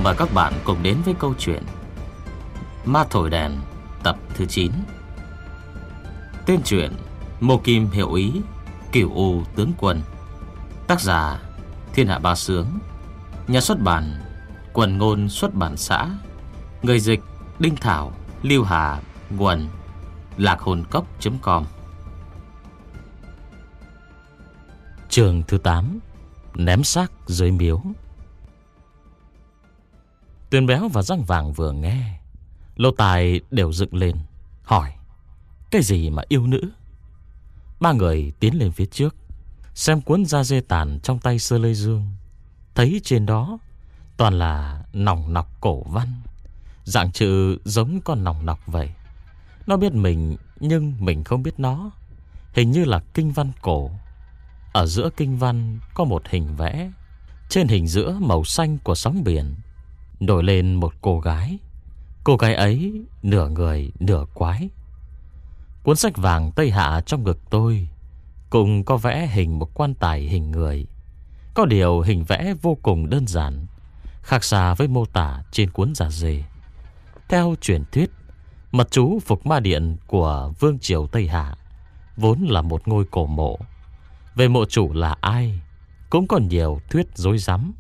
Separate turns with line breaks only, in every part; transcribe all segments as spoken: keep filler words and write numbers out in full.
mời các bạn cùng đến với câu chuyện Ma Thổi Đèn tập thứ chín. Tên truyện Mộ Kim Hiệu Ý, Cửu U Tướng Quân. Tác giả Thiên Hạ Ba Sướng. Nhà xuất bản Quần Ngôn Xuất bản xã. Người dịch Đinh Thảo, Lưu Hà, Nguồn lạc hồn cốc chấm com. Chương thứ tám. Ném xác dưới miếu. Tuyền Béo và Răng Vàng vừa nghe, lỗ tai đều dựng lên, hỏi: cái gì mà yêu nữ? Ba người tiến lên phía trước, xem cuốn da dê tàn trong tay Sơ Lê Dương. Thấy trên đó toàn là nòng nọc cổ văn, dạng chữ giống con nòng nọc vậy. Nó biết mình nhưng mình không biết nó. Hình như là kinh văn cổ. Ở giữa kinh văn có một hình vẽ. Trên hình giữa màu xanh của sóng biển nổi lên một cô gái. Cô gái ấy nửa người nửa quái. Cuốn sách vàng Tây Hạ trong ngực tôi cũng có vẽ hình một quan tài hình người. Có điều hình vẽ vô cùng đơn giản, khác xa với mô tả trên cuốn da dê. Theo truyền thuyết, mật chú Phục Ma Điện của Vương triều Tây Hạ vốn là một ngôi cổ mộ. Về mộ chủ là ai cũng còn nhiều thuyết rối rắm.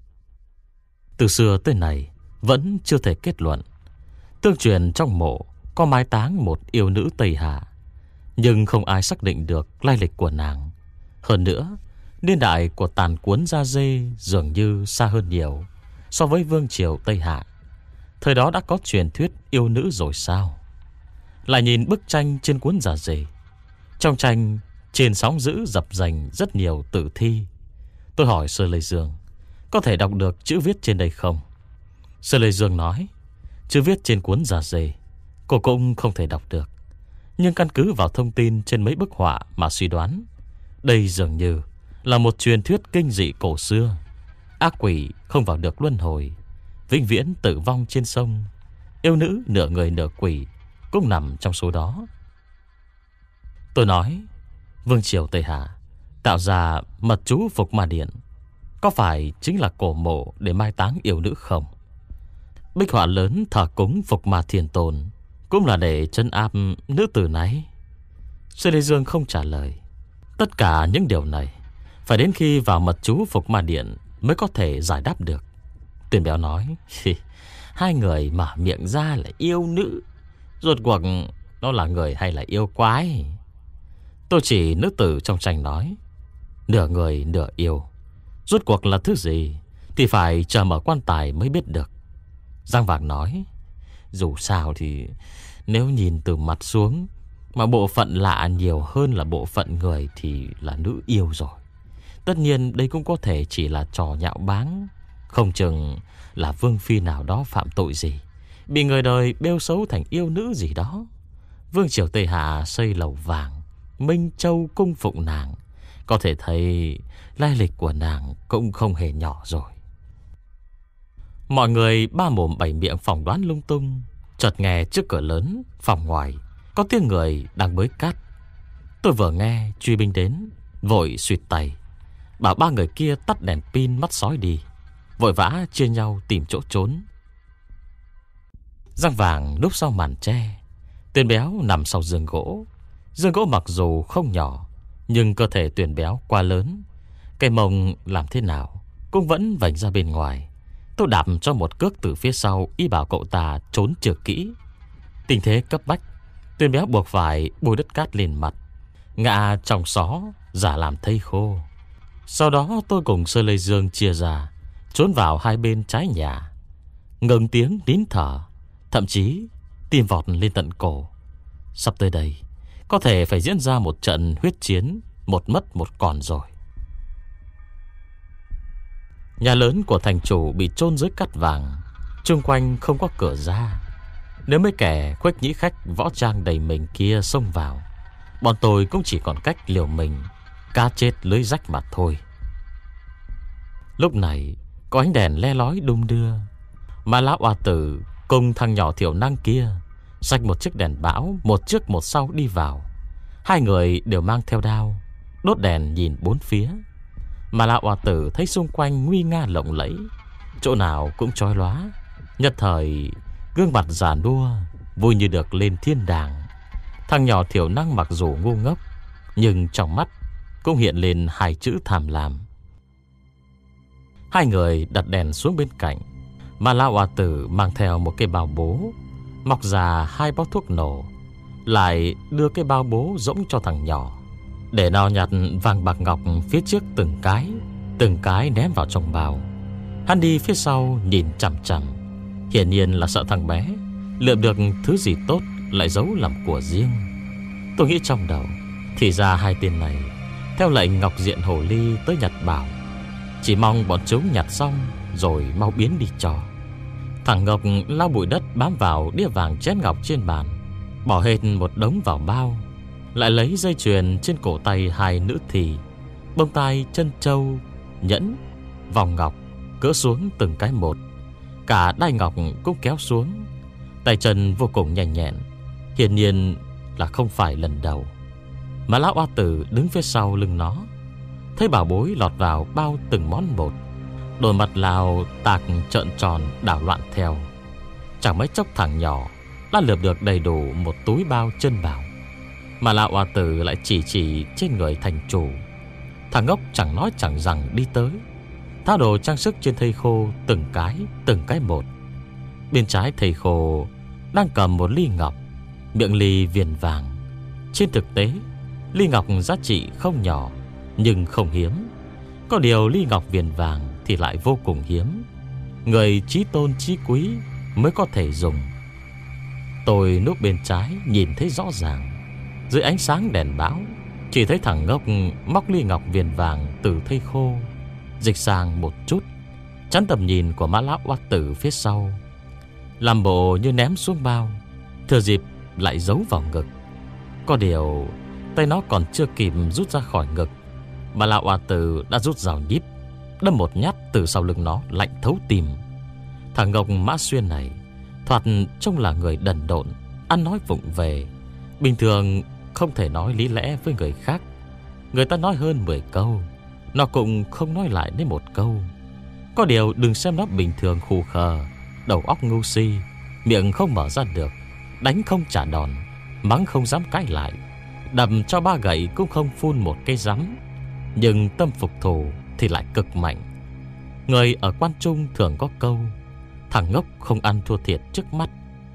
Từ xưa tới nay vẫn chưa thể kết luận. Tương truyền trong mộ có mai táng một yêu nữ Tây Hạ, nhưng không ai xác định được lai lịch của nàng. Hơn nữa, niên đại của tàn cuốn da dê dường như xa hơn nhiều so với Vương triều Tây Hạ. Thời đó đã có truyền thuyết yêu nữ rồi sao? Lại nhìn bức tranh trên cuốn da dê. Trong tranh, trên sóng dữ dập dành rất nhiều tử thi. Tôi hỏi Sơ Lê Dương: có thể đọc được chữ viết trên đây không? Sơ Lê Dương nói: chữ viết trên cuốn da dê cô cũng không thể đọc được, nhưng căn cứ vào thông tin trên mấy bức họa mà suy đoán, đây dường như là một truyền thuyết kinh dị cổ xưa. Ác quỷ không vào được luân hồi, vĩnh viễn tử vong trên sông. Yêu nữ nửa người nửa quỷ cũng nằm trong số đó. Tôi nói: Vương triều Tây Hạ tạo ra mật chú Phục Ma Điện có phải chính là cổ mộ để mai táng yêu nữ không? Bích họa lớn thờ cúng Phục Ma Thiên Tôn cũng là để trấn áp nữ tử này? Sư Lê Dương không trả lời. Tất cả những điều này phải đến khi vào mật chú Phục Ma Điện mới có thể giải đáp được. Tuyền Béo nói: hai người mở miệng ra là yêu nữ, rốt cuộc nó là người hay là yêu quái? Tôi chỉ nữ tử trong tranh nói: nửa người nửa yêu, rốt cuộc là thứ gì thì phải chờ mở quan tài mới biết được. Giang Vàng nói: dù sao thì nếu nhìn từ mặt xuống mà bộ phận lạ nhiều hơn là bộ phận người thì là nữ yêu rồi. Tất nhiên đây cũng có thể chỉ là trò nhạo báng, không chừng là vương phi nào đó phạm tội gì, bị người đời bêu xấu thành yêu nữ gì đó. Vương triều Tây Hạ xây lầu vàng, Minh Châu cung phụng nàng, có thể thấy lai lịch của nàng cũng không hề nhỏ rồi. Mọi người ba mồm bảy miệng phỏng đoán lung tung. Chợt nghe trước cửa lớn phòng ngoài có tiếng người đang bới cát. Tôi vừa nghe truy binh đến, vội suýt tay bảo ba người kia tắt đèn pin mắt sói đi, vội vã chia nhau tìm chỗ trốn. Răng Vàng núp sau màn tre, Tuyền Béo nằm sau giường gỗ. Giường gỗ mặc dù không nhỏ, nhưng cơ thể Tuyền Béo quá lớn, cái mông làm thế nào cũng vẫn vành ra bên ngoài. Tôi đạp cho một cước từ phía sau, y bảo cậu ta trốn trượt kỹ. Tình thế cấp bách, Tuyền Béo buộc phải bôi đất cát lên mặt, ngã trong xó giả làm thây khô. Sau đó tôi cùng Sơ Lê Dương chia ra, trốn vào hai bên trái nhà, ngừng tiếng nín thở, thậm chí tim vọt lên tận cổ. Sắp tới đây có thể phải diễn ra một trận huyết chiến, một mất một còn rồi. Nhà lớn của thành chủ bị chôn dưới cát vàng, chung quanh không có cửa ra. Nếu mấy kẻ khuếch nhĩ khách võ trang đầy mình kia xông vào, bọn tôi cũng chỉ còn cách liều mình, cá chết lưới rách mà thôi. Lúc này có ánh đèn le lói đung đưa, mà lão oa tử cùng thằng nhỏ thiểu năng kia xách một chiếc đèn bão, một trước một sau đi vào. Hai người đều mang theo đao, đốt đèn nhìn bốn phía. Mà lão oa tử thấy xung quanh nguy nga lộng lẫy, chỗ nào cũng chói lóa. Nhất thời gương mặt già nua vui như được lên thiên đàng. Thằng nhỏ thiểu năng mặc dù ngu ngốc, nhưng trong mắt cũng hiện lên hai chữ tham lam. Hai người đặt đèn xuống bên cạnh, mà lão oa tử mang theo một cái bao bố, móc ra hai bó thuốc nổ, lại đưa cái bao bố rỗng cho thằng nhỏ, để nó nhặt vàng bạc ngọc phía trước từng cái, từng cái ném vào trong bao. Hắn đi phía sau nhìn chằm chằm, hiển nhiên là sợ thằng bé lượm được thứ gì tốt lại giấu làm của riêng. Tôi nghĩ trong đầu, thì ra hai tên này theo lệnh Ngọc Diện Hổ Ly tới nhặt bảo, chỉ mong bọn chúng nhặt xong rồi mau biến đi cho. Thằng Ngọc lau bụi đất bám vào đĩa vàng chén ngọc trên bàn, bỏ hết một đống vào bao, lại lấy dây chuyền trên cổ tay hai nữ thì, bông tai, chân trâu, nhẫn, vòng ngọc cỡ xuống từng cái một. Cả đai ngọc cũng kéo xuống. Tay chân vô cùng nhanh nhẹn, hiển nhiên là không phải lần đầu. Mà lão oa tử đứng phía sau lưng nó, thấy bảo bối lọt vào bao từng món một, đôi mặt Lào tạc trợn tròn đảo loạn theo. Chẳng mấy chốc thằng nhỏ đã lượm được đầy đủ một túi bao chân bảo. Mà lão oa tử lại chỉ chỉ trên người thành chủ. Thằng ngốc chẳng nói chẳng rằng đi tới, tháo đồ trang sức trên thây khô từng cái, từng cái một. Bên trái thầy khô đang cầm một ly ngọc, miệng ly viền vàng. Trên thực tế, ly ngọc giá trị không nhỏ, nhưng không hiếm. Có điều ly ngọc viền vàng thì lại vô cùng hiếm, người chí tôn chí quý mới có thể dùng. Tôi núp bên trái nhìn thấy rõ ràng, dưới ánh sáng đèn báo, chỉ thấy thằng ngốc móc ly ngọc viền vàng từ thây khô, dịch sang một chút, chắn tầm nhìn của mã lão oa tử phía sau, làm bộ như ném xuống bao, thừa dịp lại giấu vào ngực. Có điều tay nó còn chưa kịp rút ra khỏi ngực, mà lão oa tử đã rút rào nhíp, đâm một nhát từ sau lưng nó lạnh thấu tim. Thằng Ngọc Mã Xuyên này thoạt trông là người đần độn, ăn nói vụng về, bình thường không thể nói lý lẽ với người khác. Người ta nói hơn mười câu, nó cũng không nói lại đến một câu. Có điều đừng xem nó bình thường khù khờ, đầu óc ngu si, miệng không mở ra được, đánh không trả đòn, mắng không dám cãi lại, đầm cho ba gậy cũng không phun một cây rắm. Nhưng tâm phục thù thì lại cực mạnh. Người ở quan trung thường có câu, thằng ngốc không ăn thua thiệt trước mắt.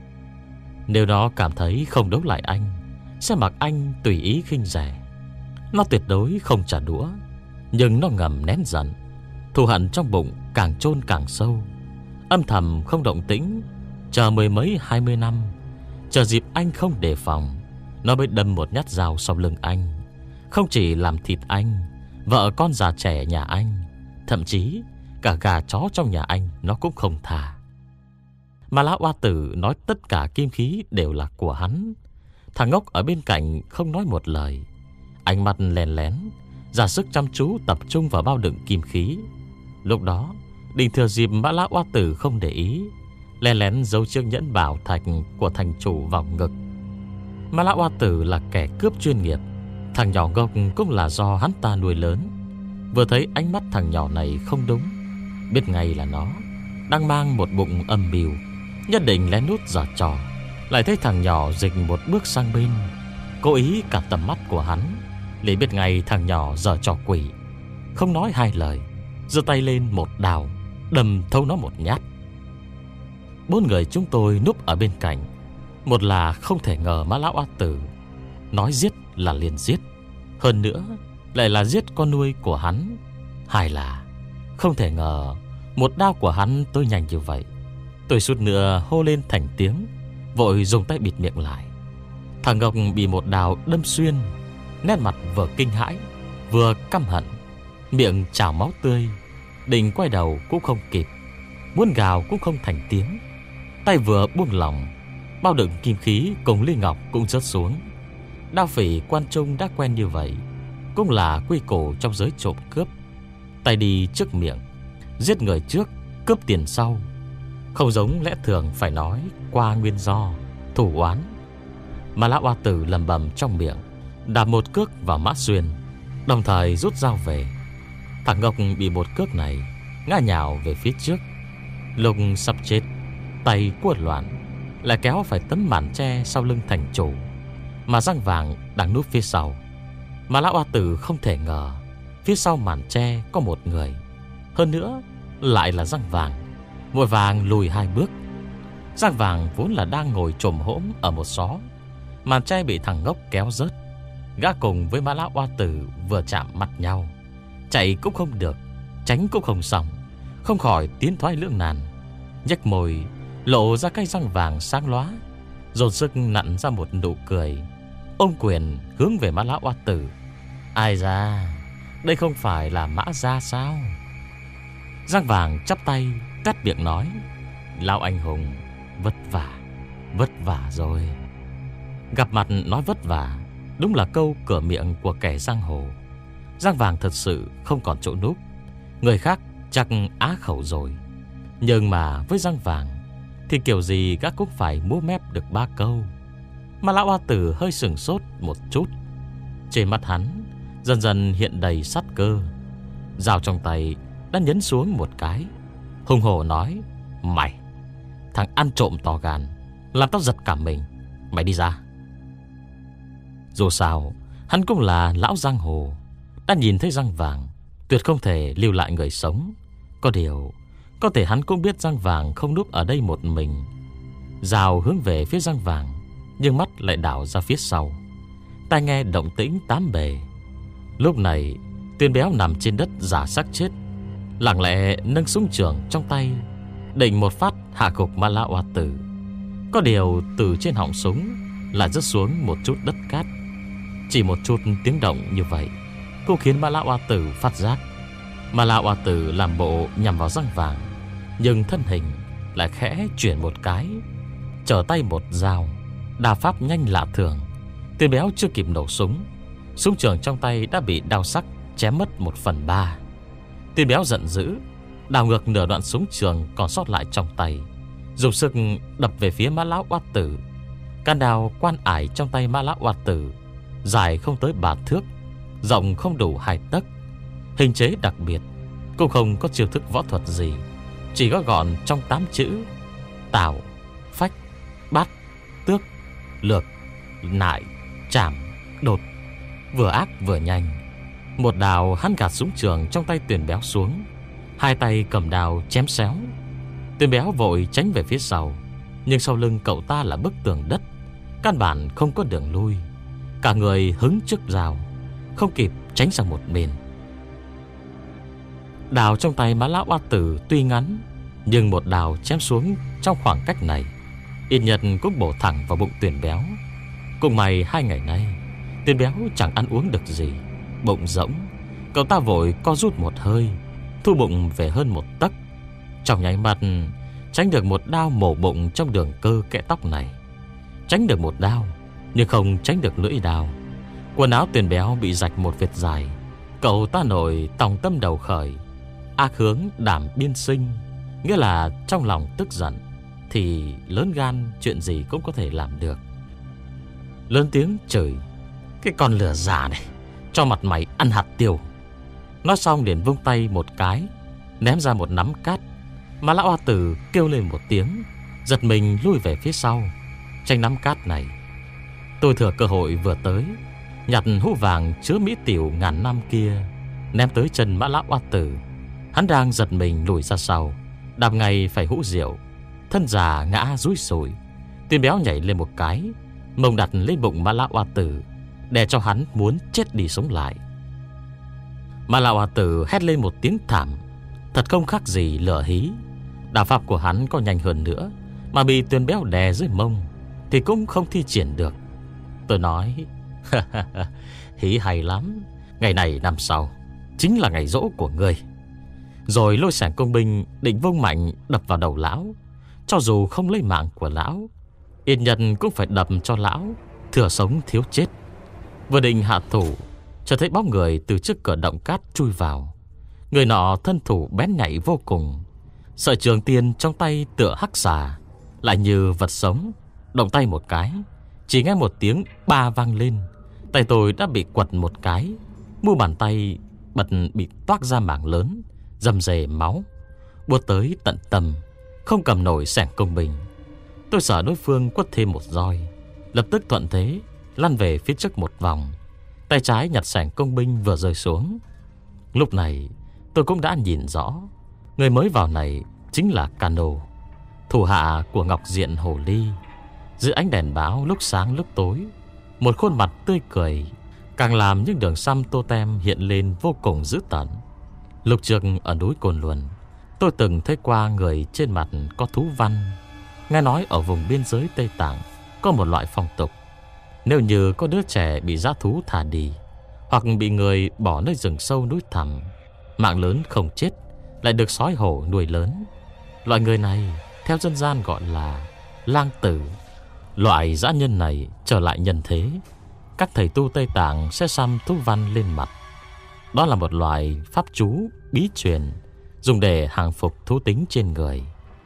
Nếu nó cảm thấy không đấu lại anh, sẽ mặc anh tùy ý khinh rẻ. Nó tuyệt đối không trả đũa, nhưng nó ngầm nén giận, thù hận trong bụng càng chôn càng sâu, âm thầm không động tĩnh, chờ mười mấy hai mươi năm, chờ dịp anh không đề phòng, nó mới đâm một nhát dao sau lưng anh. Không chỉ làm thịt anh, vợ con già trẻ nhà anh, thậm chí cả gà chó trong nhà anh nó cũng không thà. Mà lão oa tử nói tất cả kim khí đều là của hắn. Thằng ngốc ở bên cạnh không nói một lời, ánh mắt lén lén ra sức chăm chú tập trung vào bao đựng kim khí. Lúc đó định thừa dịp mã lão oa tử không để ý, lén lén giấu chiếc nhẫn bảo thạch của thành chủ vào ngực. Mã lão oa tử là kẻ cướp chuyên nghiệp, thằng nhỏ Ngọc cũng là do hắn ta nuôi lớn. Vừa thấy ánh mắt thằng nhỏ này không đúng, biết ngay là nó đang mang một bụng âm mưu, nhất định lén nút giở trò. Lại thấy thằng nhỏ dịch một bước sang bên, cố ý cả tầm mắt của hắn, liền biết ngay thằng nhỏ giở trò quỷ. Không nói hai lời, giơ tay lên một đào, đâm thấu nó một nhát. Bốn người chúng tôi núp ở bên cạnh, một là không thể ngờ mã lão oa tử nói giết là liền giết, hơn nữa lại là giết con nuôi của hắn. Hai là không thể ngờ một đao của hắn tôi nhanh như vậy. Tôi suýt nữa hô lên thành tiếng, vội dùng tay bịt miệng lại. Thằng Ngọc bị một đao đâm xuyên, nét mặt vừa kinh hãi vừa căm hận, miệng trào máu tươi, định quay đầu cũng không kịp, muốn gào cũng không thành tiếng. Tay vừa buông lỏng, bao đựng kim khí cùng ly ngọc cũng rớt xuống. Đao phỉ quan trung đã quen như vậy, cũng là quy củ trong giới trộm cướp. Tay đi trước miệng, giết người trước, cướp tiền sau, không giống lẽ thường phải nói qua nguyên do, thủ oán. Mà lão oa tử lầm bầm trong miệng, đạp một cước vào Mã Xuyên, đồng thời rút dao về. Thằng Ngọc bị một cước này ngã nhào về phía trước, Lúc sắp chết, tay cuột loạn, lại kéo phải tấm màn tre sau lưng thành chủ, mà răng vàng đang núp phía sau. Mà lão oa tử không thể ngờ phía sau màn tre có một người, hơn nữa lại là răng vàng. Vội vàng lùi hai bước. Răng vàng vốn là đang ngồi chồm hổm ở một xó, màn tre bị thằng ngốc kéo rớt. Gã cùng với Mã lão oa tử vừa chạm mặt nhau, chạy cũng không được, tránh cũng không xong, không khỏi tiến thoái lưỡng nan. Nhếch môi lộ ra cái răng vàng sáng lóa, dồn sức nặn ra một nụ cười, ôm quyền hướng về Mã lão oa tử. Ai ra, đây không phải là Mã gia sao? Răng vàng chắp tay cắt miệng nói: Lão anh hùng vất vả, vất vả rồi. Gặp mặt nói vất vả, đúng là câu cửa miệng của kẻ giang hồ. Răng vàng thật sự không còn chỗ núp, người khác chắc á khẩu rồi. Nhưng mà với răng vàng thì kiểu gì gã cũng phải múa mép được ba câu. Mà lão oa tử hơi sửng sốt một chút. Trên mắt hắn dần dần hiện đầy sát cơ. Dao trong tay đã nhấn xuống một cái, hùng hổ nói: Mày, thằng ăn trộm to gan, làm tao giật cả mình. Mày đi ra. Dù sao hắn cũng là lão giang hồ, đã nhìn thấy răng vàng, tuyệt không thể lưu lại người sống. Có điều, có thể hắn cũng biết răng vàng không núp ở đây một mình. Dao hướng về phía răng vàng, nhưng mắt lại đảo ra phía sau. Tai nghe động tĩnh tám bề. Lúc này Tuyên Béo nằm trên đất giả xác chết, lặng lẽ nâng súng trường trong tay, định một phát hạ gục Mã lão oa tử. Có điều từ trên họng súng lại rớt xuống một chút đất cát. Chỉ một chút tiếng động như vậy cũng khiến Mã lão oa tử phát giác. Mã lão oa tử làm bộ nhằm vào răng vàng, nhưng thân hình lại khẽ chuyển một cái, trở tay một dao, đà pháp nhanh lạ thường. Tuyên Béo chưa kịp nổ súng, súng trường trong tay đã bị đao sắc chém mất một phần ba. Tuyên Béo giận dữ, đào ngược nửa đoạn súng trường còn sót lại trong tay, dùng sức đập về phía Mã lão oa tử. Can đao quan ải trong tay Mã lão oa tử dài không tới ba thước, rộng không đủ hai tấc, hình chế đặc biệt, cũng không có chiêu thức võ thuật gì, chỉ có gọn trong tám chữ: tào, phách, bát, tước, lược, nại, chảm, đột. Vừa ác vừa nhanh. Một đào hắn gạt súng trường trong tay Tuyên Béo xuống, hai tay cầm đào chém xéo. Tuyên Béo vội tránh về phía sau, nhưng sau lưng cậu ta là bức tường đất, căn bản không có đường lui. Cả người hứng trước rào, không kịp tránh sang một bên. Đào trong tay Mã lão oa tử tuy ngắn, nhưng một đào chém xuống trong khoảng cách này, ít nhất cũng bổ thẳng vào bụng Tuyên Béo. Cùng mày hai ngày nay Tuyên Béo chẳng ăn uống được gì, bụng rỗng. Cậu ta vội co rút một hơi, thu bụng về hơn một tấc. Trong nháy mắt tránh được một đao mổ bụng trong đường cơ kẽ tóc này. Tránh được một đao, nhưng không tránh được lưỡi đao. Quần áo Tuyên Béo bị rạch một vệt dài. Cậu ta nổi tòng tâm đầu khởi, ác hướng đảm biên sinh, nghĩa là trong lòng tức giận thì lớn gan chuyện gì cũng có thể làm được. Lớn tiếng chửi: Cái con lừa giả này, cho mặt mày ăn hạt tiêu. Nói xong liền vung tay một cái, ném ra một nắm cát. Mà lão oa tử kêu lên một tiếng, giật mình lui về phía sau, tranh nắm cát này. Tôi thừa cơ hội vừa tới, nhặt hũ vàng chứa mỹ tiểu ngàn năm kia, ném tới chân Mã lão oa tử. Hắn đang giật mình lùi ra sau, đạp ngay phải hũ rượu, thân già ngã rúi sùi. Tuyên Béo nhảy lên một cái, mông đặt lên bụng Mã lão oa tử, để cho hắn muốn chết đi sống lại. Mã lão oa tử hét lên một tiếng thảm, thật không khác gì lửa hí. Đao pháp của hắn có nhanh hơn nữa, mà bị Tuyên Béo đè dưới mông thì cũng không thi triển được. Tôi nói: Hí hay lắm, ngày này năm sau chính là ngày giỗ của ngươi. Rồi lôi sẻng công binh định vung mạnh đập vào đầu lão. Cho dù không lấy mạng của lão, ít nhất cũng phải đập cho lão thừa sống thiếu chết. Vừa định hạ thủ, chợt thấy bóng người từ trước cửa động cát chui vào. Người nọ thân thủ bén nhạy vô cùng, sợi trường tiên trong tay tựa hắc xà, lại như vật sống. Động tay một cái, chỉ nghe một tiếng ba vang lên, tay tôi đã bị quật một cái, mu bàn tay bật bị toác ra mảng lớn, rầm rề máu, buốt tới tận tâm, không cầm nổi xẻng công binh. Tôi sợ đối phương quất thêm một roi, lập tức thuận thế lăn về phía trước một vòng, tay trái nhặt xẻng công binh vừa rơi xuống. Lúc này tôi cũng đã nhìn rõ, người mới vào này chính là Cano, thủ hạ của Ngọc Diện Hổ Ly. Dưới ánh đèn báo lúc sáng lúc tối, một khuôn mặt tươi cười càng làm những đường xăm tô tem hiện lên vô cùng dữ tợn. Lúc trước ở núi Cồn Luân, tôi từng thấy qua người trên mặt có thú văn. Nghe nói ở vùng biên giới Tây Tạng có một loại phong tục, nếu như có đứa trẻ bị dã thú thả đi, hoặc bị người bỏ nơi rừng sâu núi thẳm, mạng lớn không chết lại được sói hổ nuôi lớn. Loại người này theo dân gian gọi là lang tử. Loại dã nhân này trở lại nhân thế, các thầy tu Tây Tạng sẽ xăm thú văn lên mặt. Đó là một loại pháp chú bí truyền dùng để hàng phục thú tính trên người.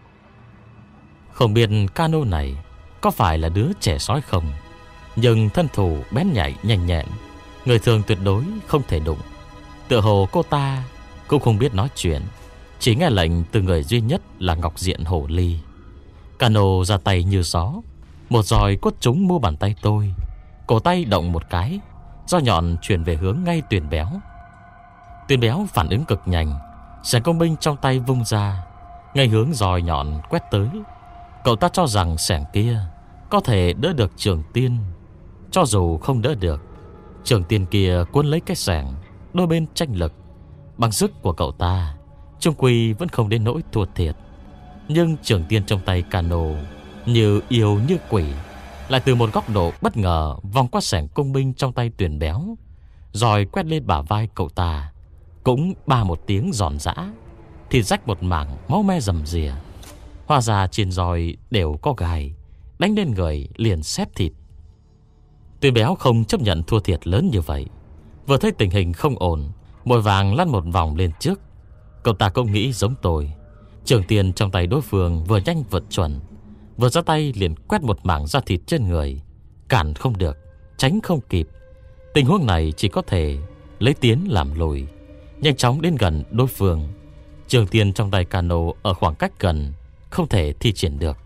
Không biết Cano này có phải là đứa trẻ sói không, nhưng thân thủ bén nhạy nhanh nhẹn, người thường tuyệt đối không thể đụng. Tựa hồ cô ta cũng không biết nói chuyện, chỉ nghe lệnh từ người duy nhất là Ngọc Diện Hổ Ly. Cano ra tay như gió, một roi quất trúng mu bàn tay tôi. Cổ tay động một cái, roi nhọn chuyển về hướng ngay Tuyền Béo. Tuyền Béo phản ứng cực nhanh, xẻng công binh trong tay vung ra, ngay hướng roi nhọn quét tới. Cậu ta cho rằng xẻng kia có thể đỡ được Trường Tiên. Cho dù không đỡ được, Trường Tiên kia cuốn lấy cái xẻng, đôi bên tranh lực. Bằng sức của cậu ta, chung quy vẫn không đến nỗi thua thiệt. Nhưng Trường Tiên trong tay Cano như yêu như quỷ, lại từ một góc độ bất ngờ vòng qua xẻng công binh trong tay Tuyền Béo, rồi quét lên bả vai cậu ta. Cũng ba một tiếng giòn giã, thịt rách một mảng, máu me rầm rìa. Hóa ra trên roi đều có gai, đánh lên người liền xếp thịt. Tuyền Béo không chấp nhận thua thiệt lớn như vậy, vừa thấy tình hình không ổn, vội vàng lăn một vòng lên trước. Cậu ta cũng nghĩ giống tôi, Trường Tiên trong tay đối phương vừa nhanh vừa chuẩn, vừa ra tay liền quét một mảng da thịt trên người, cản không được, tránh không kịp. Tình huống này chỉ có thể lấy tiến làm lùi, nhanh chóng đến gần đối phương. Trường Tiên trong tay Cano ở khoảng cách gần, không thể thi triển được.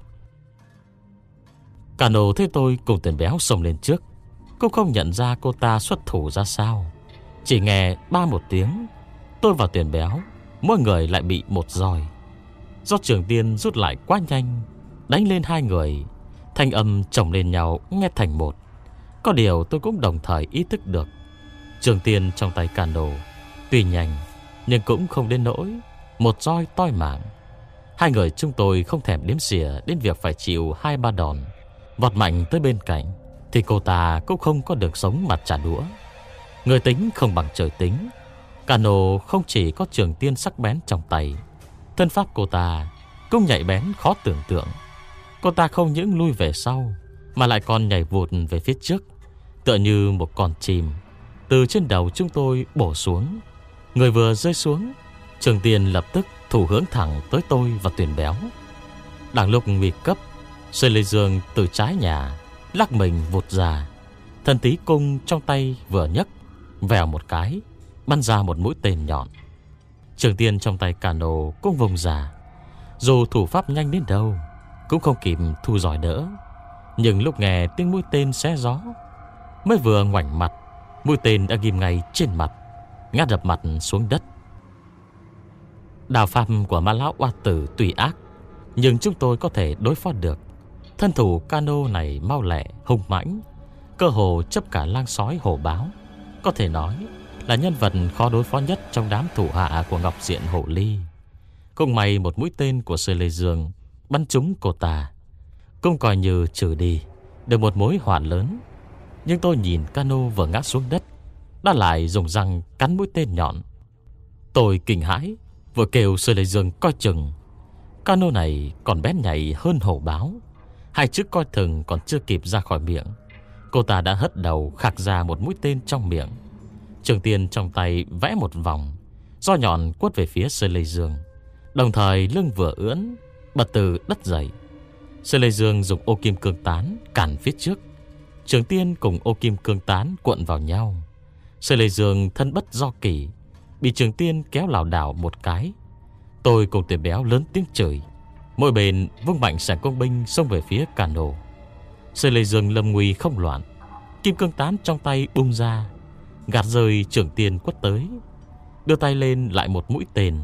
Cano thấy tôi cùng Tuyền Béo xông lên trước, cũng không nhận ra cô ta xuất thủ ra sao. Chỉ nghe ba một tiếng, tôi và Tuyền Béo mỗi người lại bị một roi. Do Trường Tiên rút lại quá nhanh, đánh lên hai người, thanh âm chồng lên nhau nghe thành một. Có điều tôi cũng đồng thời ý thức được, Trường Tiên trong tay Cano tuy nhanh, nhưng cũng không đến nỗi một roi toi mạng. Hai người chúng tôi không thèm đếm xỉa đến việc phải chịu hai ba đòn. Vọt mạnh tới bên cạnh thì cô ta cũng không có được sống mặt trả đũa. Người tính không bằng trời tính. Cano không chỉ có Trường Tiên sắc bén trong tay, thân pháp cô ta cũng nhạy bén khó tưởng tượng. Cô ta không những lui về sau, mà lại còn nhảy vụt về phía trước, tựa như một con chim từ trên đầu chúng tôi bổ xuống. Người vừa rơi xuống, Trường Tiên lập tức thủ hướng thẳng tới tôi và Tuyền Béo. Đang lúc nguy cấp, Sơi Lê Dương từ trái nhà lắc mình vụt ra, thần tí cung trong tay vừa nhấc, vèo một cái bắn ra một mũi tên nhọn. Trường Tiên trong tay Cano cũng vùng ra, dù thủ pháp nhanh đến đâu cũng không kịp thu roi đỡ. Nhưng lúc nghe tiếng mũi tên xé gió, mới vừa ngoảnh mặt, mũi tên đã ghim ngay trên mặt, ngã đập mặt xuống đất. Đào pháp của Ma Lão Oa Tử tùy ác, nhưng chúng tôi có thể đối phó được. Thân thủ Cano này mau lẹ, hung mãnh, cơ hồ chấp cả lang sói hổ báo. Có thể nói là nhân vật khó đối phó nhất trong đám thủ hạ của Ngọc Diện Hổ Ly. Cũng may một mũi tên của Sơi Lê Dương bắn trúng cô ta, cũng coi như trừ đi được một mối họa lớn. Nhưng tôi nhìn Cano vừa ngã xuống đất, đã lại dùng răng cắn mũi tên nhọn. Tôi kinh hãi, vừa kêu Sơi Lê Dương coi chừng. Cano này còn bén nhạy hơn hổ báo. Hai chữ coi thường còn chưa kịp ra khỏi miệng, cô ta đã hất đầu khạc ra một mũi tên trong miệng. Trường Tiên trong tay vẽ một vòng, roi nhọn quất về phía Sơi Lê Dương, đồng thời lưng vừa ưỡn, bật từ đất dậy. Sơi Lê Dương dùng ô kim cương tán cản phía trước, Trường Tiên cùng ô kim cương tán cuộn vào nhau. Sơi Lê Dương thân bất do kỷ, bị Trường Tiên kéo lảo đảo một cái. Tôi cùng Tuyền Béo lớn tiếng chửi, Mỗi bên vung mạnh sảng công binh xông về phía cano. Sư Lê Dương lâm nguy không loạn, kim cương tán trong tay bung ra, gạt rơi trưởng tiên quất tới, đưa tay lên lại một mũi tên.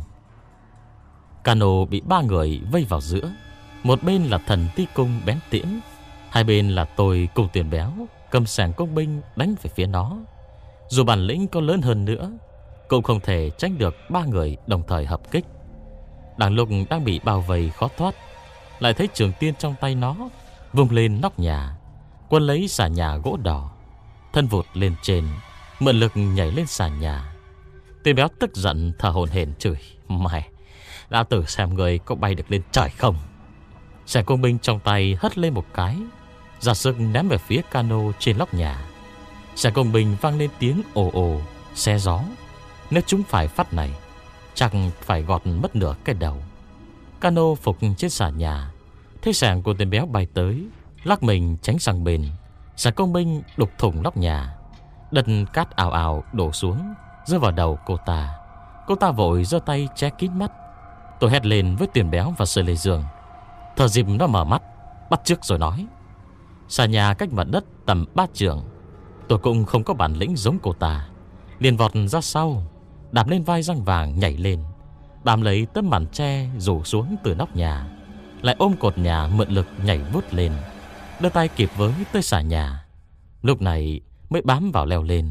Cano bị ba người vây vào giữa. Một bên là thần ti cung bén tiễn, hai bên là tôi cùng Tiền Béo cầm sảng công binh đánh về phía nó. Dù bản lĩnh có lớn hơn nữa, cũng không thể tránh được ba người đồng thời hợp kích. Đang lúc đang bị bao vây khó thoát, lại thấy trường tiên trong tay nó vung lên nóc nhà, quân lấy xà nhà gỗ đỏ, thân vụt lên trên, mượn lực nhảy lên xà nhà. Tiền Béo tức giận thở hổn hển chửi: Mày, lão tử xem người có bay được lên trời không? Sảng công binh trong tay hất lên một cái, ra sức ném về phía cano trên nóc nhà. Sảng công binh vang lên tiếng ồ ồ xé gió. Nếu chúng phải phát này, chắc phải gọt mất nửa cái đầu. Cano phục trên xà nhà, thấy sảng của Tiền Béo bay tới, lắc mình tránh sang bên. Sảng công binh đục thủng nóc nhà, đất cát ào ào đổ xuống, rơi vào đầu cô ta. Cô ta vội giơ tay che kín mắt. Tôi hét lên với Tiền Béo và Sư Lê Dương. Thở dịp nó mở mắt, bắt chước rồi nói: xà nhà cách mặt đất tầm ba trượng. Tôi cũng không có bản lĩnh giống cô ta, liền vọt ra sau, đạp lên vai răng vàng nhảy lên, bám lấy tấm màn tre rủ xuống từ nóc nhà, lại ôm cột nhà mượn lực nhảy vút lên, đưa tay kịp với tới xà nhà. Lúc này mới bám vào leo lên.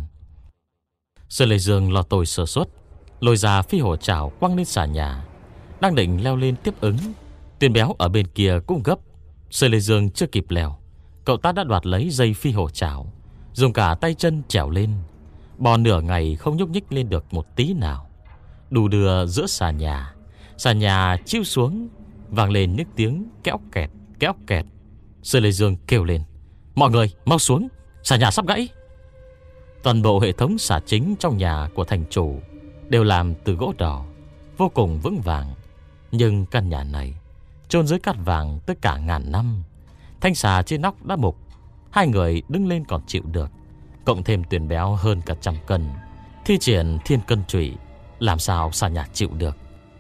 Sư Lê Dương lo tôi sơ suất, lôi ra phi hổ chảo quăng lên xà nhà, đang định leo lên tiếp ứng. Tiền Béo ở bên kia cũng gấp. Sư Lê Dương chưa kịp leo, cậu ta đã đoạt lấy dây phi hổ chảo, dùng cả tay chân trèo lên, bò nửa ngày không nhúc nhích lên được một tí nào. Đù đưa giữa xà nhà, xà nhà chiếu xuống, vang lên những tiếng kéo kẹt kéo kẹt. Sư Lê Dương kêu lên: mọi người mau xuống, xà nhà sắp gãy. Toàn bộ hệ thống xà chính trong nhà của thành chủ đều làm từ gỗ đỏ, vô cùng vững vàng. Nhưng căn nhà này chôn dưới cát vàng tới cả ngàn năm, thanh xà trên nóc đã mục. Hai người đứng lên còn chịu được, cộng thêm Tiền Béo hơn cả trăm cân, thi triển thiên cân trụy, làm sao xà nhà chịu được.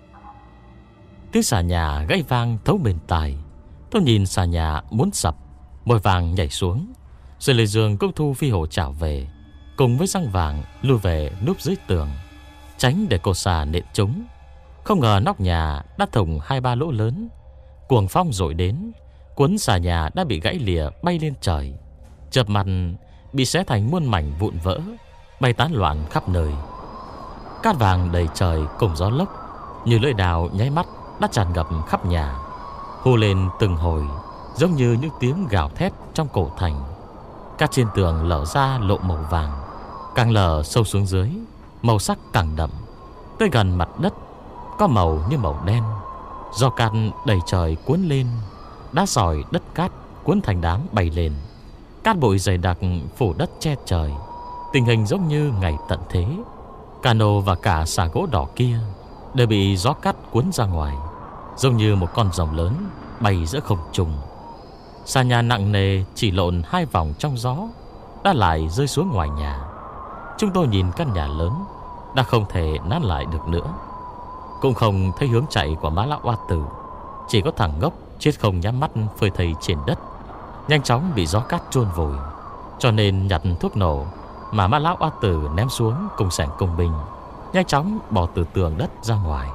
Tiếng xà nhà gãy vang thấu bên tai. Tôi nhìn xà nhà muốn sập, môi vàng nhảy xuống. Rồi Lê Dương cũng thu phi hổ chảo về, cùng với răng vàng lui về núp dưới tường, tránh để cô xà nện trúng. Không ngờ nóc nhà đã thủng hai ba lỗ lớn. Cuồng phong dội đến, cuốn xà nhà đã bị gãy lìa bay lên trời, chợp mặt bị xé thành muôn mảnh vụn vỡ, bay tán loạn khắp nơi. Cát vàng đầy trời cùng gió lốc như lưỡi đào nháy mắt đã tràn ngập khắp nhà, hô lên từng hồi giống như những tiếng gào thét trong cổ thành. Cát trên tường lở ra lộ màu vàng, càng lở sâu xuống dưới, màu sắc càng đậm. Tới gần mặt đất có màu như màu đen. Do cát đầy trời cuốn lên, đá sỏi đất cát cuốn thành đám bay lên. Cát bụi dày đặc phủ đất che trời, tình hình giống như ngày tận thế. Cano và cả xà gỗ đỏ kia đều bị gió cát cuốn ra ngoài, giống như một con rồng lớn bay giữa không trung. Xà nhà nặng nề chỉ lộn hai vòng trong gió đã lại rơi xuống ngoài nhà. Chúng tôi nhìn căn nhà lớn đã không thể nát lại được nữa, cũng không thấy hướng chạy của má lão oa tử. Chỉ có thằng ngốc chết không nhắm mắt phơi thây trên đất, nhanh chóng bị gió cát chôn vùi. Cho nên nhặt thuốc nổ mà má lão oa tử ném xuống cùng sảng công binh, nhanh chóng bỏ từ tường đất ra ngoài.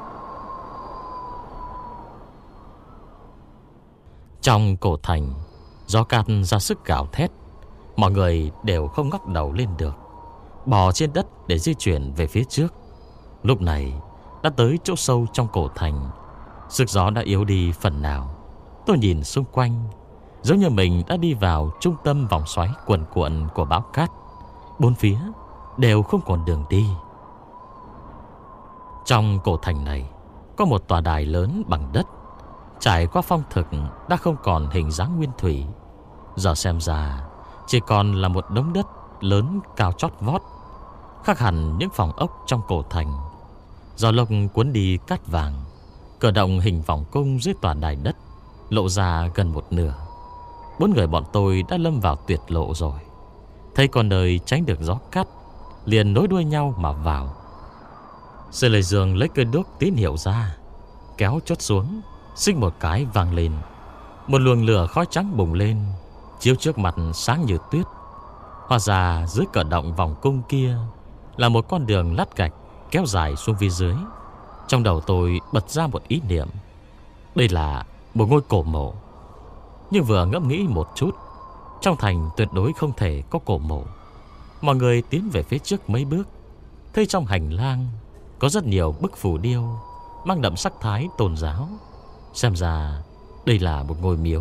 Trong cổ thành, gió cát ra sức gào thét. Mọi người đều không ngóc đầu lên được, bò trên đất để di chuyển về phía trước. Lúc này đã tới chỗ sâu trong cổ thành, sức gió đã yếu đi phần nào. Tôi nhìn xung quanh, giống như mình đã đi vào trung tâm vòng xoáy cuồn cuộn của bão cát. Bốn phía đều không còn đường đi. Trong cổ thành này có một tòa đài lớn bằng đất, trải qua phong thực đã không còn hình dáng nguyên thủy. Giờ xem ra chỉ còn là một đống đất lớn cao chót vót, khác hẳn những phòng ốc trong cổ thành. Gió lốc cuốn đi cát vàng, cờ động hình vòng cung dưới tòa đài đất lộ ra gần một nửa. Bốn người bọn tôi đã lâm vào tuyệt lộ rồi. Thấy con đời tránh được gió cát, liền nối đuôi nhau mà vào. Sư Lê Dương lấy cây đuốc tín hiệu ra, kéo chốt xuống, xích một cái vang lên. Một luồng lửa khói trắng bùng lên, chiếu trước mặt sáng như tuyết. Hóa ra dưới cờ động vòng cung kia là một con đường lát gạch kéo dài xuống phía dưới. Trong đầu tôi bật ra một ý niệm. Đây là một ngôi cổ mộ. Nhưng vừa ngẫm nghĩ một chút, trong thành tuyệt đối không thể có cổ mộ. Mọi người tiến về phía trước mấy bước, thấy trong hành lang có rất nhiều bức phù điêu mang đậm sắc thái tôn giáo. Xem ra đây là một ngôi miếu.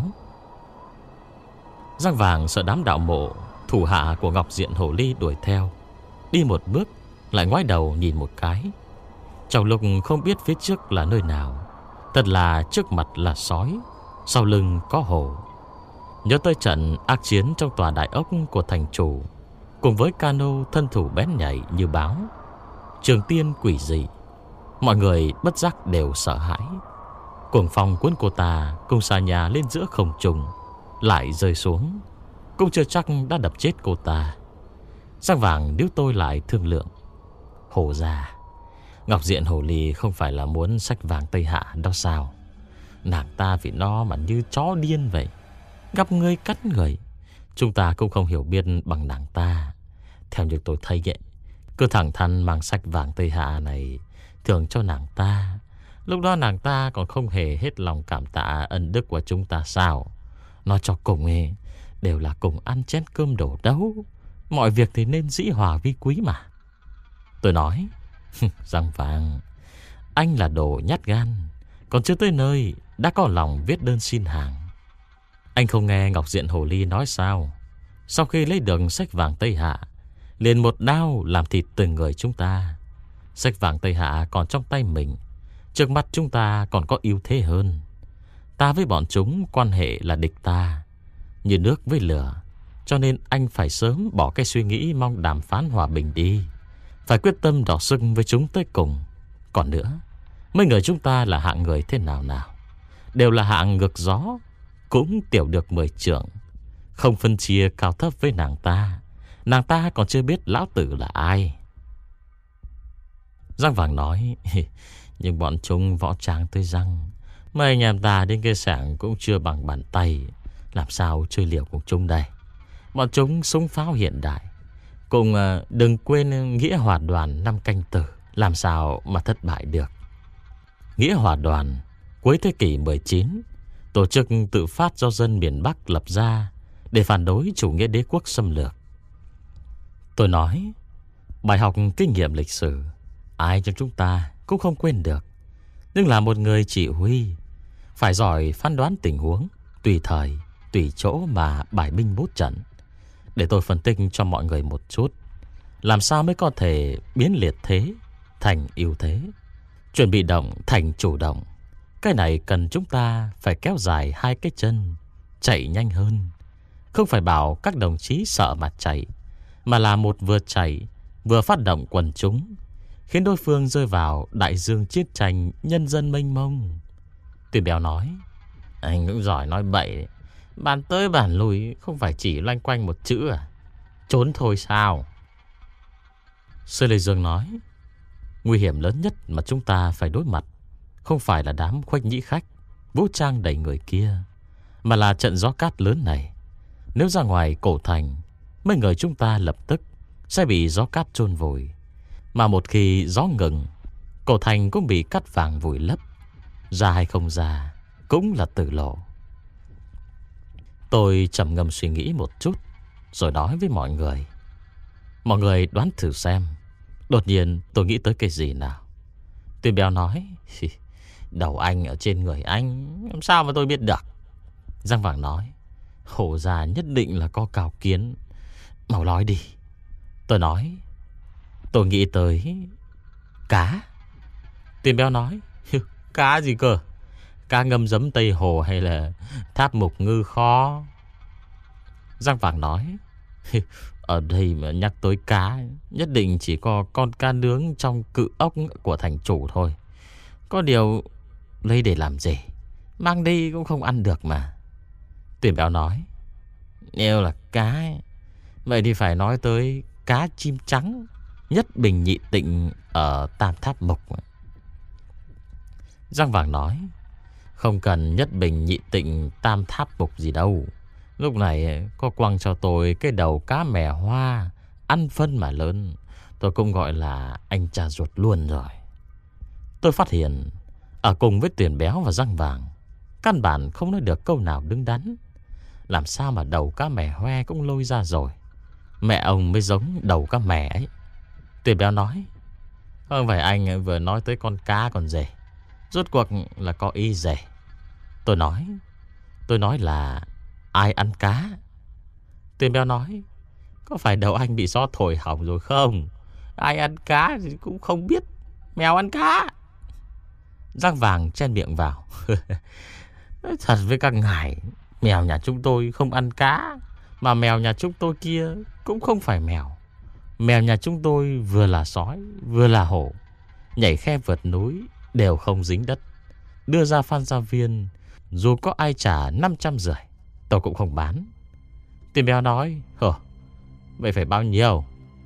Giang Vàng sợ đám đạo mộ thủ hạ của Ngọc Diện Hổ Ly đuổi theo, đi một bước lại ngoái đầu nhìn một cái. Trong lúc không biết phía trước là nơi nào, thật là trước mặt là sói, sau lưng có hổ. Nhớ tới trận ác chiến trong tòa đại ốc của thành chủ, cùng với cano thân thủ bén nhảy như báo, trường tiên quỷ dị, mọi người bất giác đều sợ hãi. Cuồng phong cuốn cô ta cùng xà nhà lên giữa không trung, lại rơi xuống, cũng chưa chắc đã đập chết cô ta. Giang Vàng níu tôi lại thương lượng. Hổ già, Ngọc Diện Hổ Ly không phải là muốn sách vàng Tây Hạ đó sao? Nàng ta vì nó mà như chó điên vậy, gặp người cắt người. Chúng ta cũng không hiểu biết bằng nàng ta. Theo như tôi thấy vậy, cứ thẳng thắn mang sách vàng Tây Hạ này thưởng cho nàng ta, lúc đó nàng ta còn không hề hết lòng cảm tạ ân đức của chúng ta sao? Nói cho cùng ấy, đều là cùng ăn chén cơm đổ đấu, mọi việc thì nên dĩ hòa vi quý mà. Tôi nói, Giang Vàng, anh là đồ nhát gan, còn chưa tới nơi đã có lòng viết đơn xin hàng. Anh không nghe Ngọc Diện Hổ Ly nói sao? Sau khi lấy được sách vàng Tây Hạ, liền một đao làm thịt từng người chúng ta. Sách vàng Tây Hạ còn trong tay mình, trước mắt chúng ta còn có ưu thế hơn. Ta với bọn chúng quan hệ là địch ta, như nước với lửa. Cho nên anh phải sớm bỏ cái suy nghĩ mong đàm phán hòa bình đi, phải quyết tâm đỏ sức với chúng tới cùng. Còn nữa, mấy người chúng ta là hạng người thế nào nào? Đều là hạng ngược gió, cũng tiểu được mười trượng, không phân chia cao thấp với nàng ta. Nàng ta còn chưa biết lão tử là ai. Giang Vàng nói, nhưng bọn chúng võ trang tới răng, mấy anh em ta đến cái sảng cũng chưa bằng bàn tay, làm sao chơi liều cùng chúng đây? Bọn chúng súng pháo hiện đại, cùng uh, đừng quên Nghĩa Hòa Đoàn năm canh tử, làm sao mà thất bại được. Nghĩa Hòa Đoàn cuối thế kỷ mười chín, tổ chức tự phát do dân miền Bắc lập ra để phản đối chủ nghĩa đế quốc xâm lược. Tôi nói, bài học kinh nghiệm lịch sử ai trong chúng ta cũng không quên được. Nhưng là một người chỉ huy, phải giỏi phán đoán tình huống, tùy thời, tùy chỗ mà bài binh bố trận. Để tôi phân tích cho mọi người một chút, làm sao mới có thể biến liệt thế thành ưu thế, chuẩn bị động thành chủ động. Cái này cần chúng ta phải kéo dài hai cái chân, chạy nhanh hơn. Không phải bảo các đồng chí sợ mà chạy, mà là một vừa chạy vừa phát động quần chúng, khiến đối phương rơi vào đại dương chiến tranh nhân dân mênh mông. Tuyển Béo nói, anh cũng giỏi nói bậy. Bàn tới bàn lùi không phải chỉ loanh quanh một chữ à? Trốn thôi sao? Sư Lê Dương nói, nguy hiểm lớn nhất mà chúng ta phải đối mặt không phải là đám khuếch nhĩ khách vũ trang đầy người kia, mà là trận gió cát lớn này. Nếu ra ngoài cổ thành, mấy người chúng ta lập tức sẽ bị gió cát chôn vùi. Mà một khi gió ngừng, cổ thành cũng bị cát vàng vùi lấp. Ra hay không ra cũng là tử lộ. Tôi trầm ngâm suy nghĩ một chút, rồi nói với mọi người, mọi người đoán thử xem, đột nhiên tôi nghĩ tới cái gì nào. Tuyên Béo nói, đầu anh ở trên người anh, làm sao mà tôi biết được? Giang Vàng nói, hổ già nhất định là có cao kiến, mau nói đi. Tôi nói, tôi nghĩ tới cá. Tuyên Béo nói, cá gì cơ? Cá ngâm giấm Tây Hồ hay là tháp mục ngư kho? Giang Vàng nói, ở đây mà nhắc tới cá, nhất định chỉ có con cá nướng trong cự ốc của thành chủ thôi. Có điều lấy để làm gì, mang đi cũng không ăn được mà. Tuyển Béo nói, nếu là cá, vậy thì phải nói tới cá chim trắng nhất bình nhị tịnh ở Tam Tháp Mục. Giang Vàng nói, Không cần nhất bình nhị tịnh tam tháp mục gì đâu. Lúc này có quăng cho tôi cái đầu cá mè hoa, ăn phân mà lớn, tôi cũng gọi là anh cha ruột luôn rồi. Tôi phát hiện ở cùng với Tuyền Béo và Răng Vàng, căn bản không nói được câu nào đứng đắn. Làm sao mà đầu cá mè hoe cũng lôi ra rồi. Mẹ ông mới giống đầu cá mè ấy. Tuyền Béo nói: không phải anh vừa nói tới con cá còn gì, rốt cuộc là có ý gì? Tôi nói Tôi nói là ai ăn cá. Tuyền Béo nói: có phải đầu anh bị gió thổi hỏng rồi không? Ai ăn cá thì cũng không biết. Mèo ăn cá. Răng Vàng chen miệng vào: thật với các ngài, mèo nhà chúng tôi không ăn cá. Mà mèo nhà chúng tôi kia cũng không phải mèo. Mèo nhà chúng tôi vừa là sói vừa là hổ, nhảy khe vượt núi đều không dính đất. Đưa ra Phan Gia Viên, dù có ai trả năm trăm rưỡi tôi cũng không bán. Tuyền Béo nói: hờ, vậy phải bao nhiêu?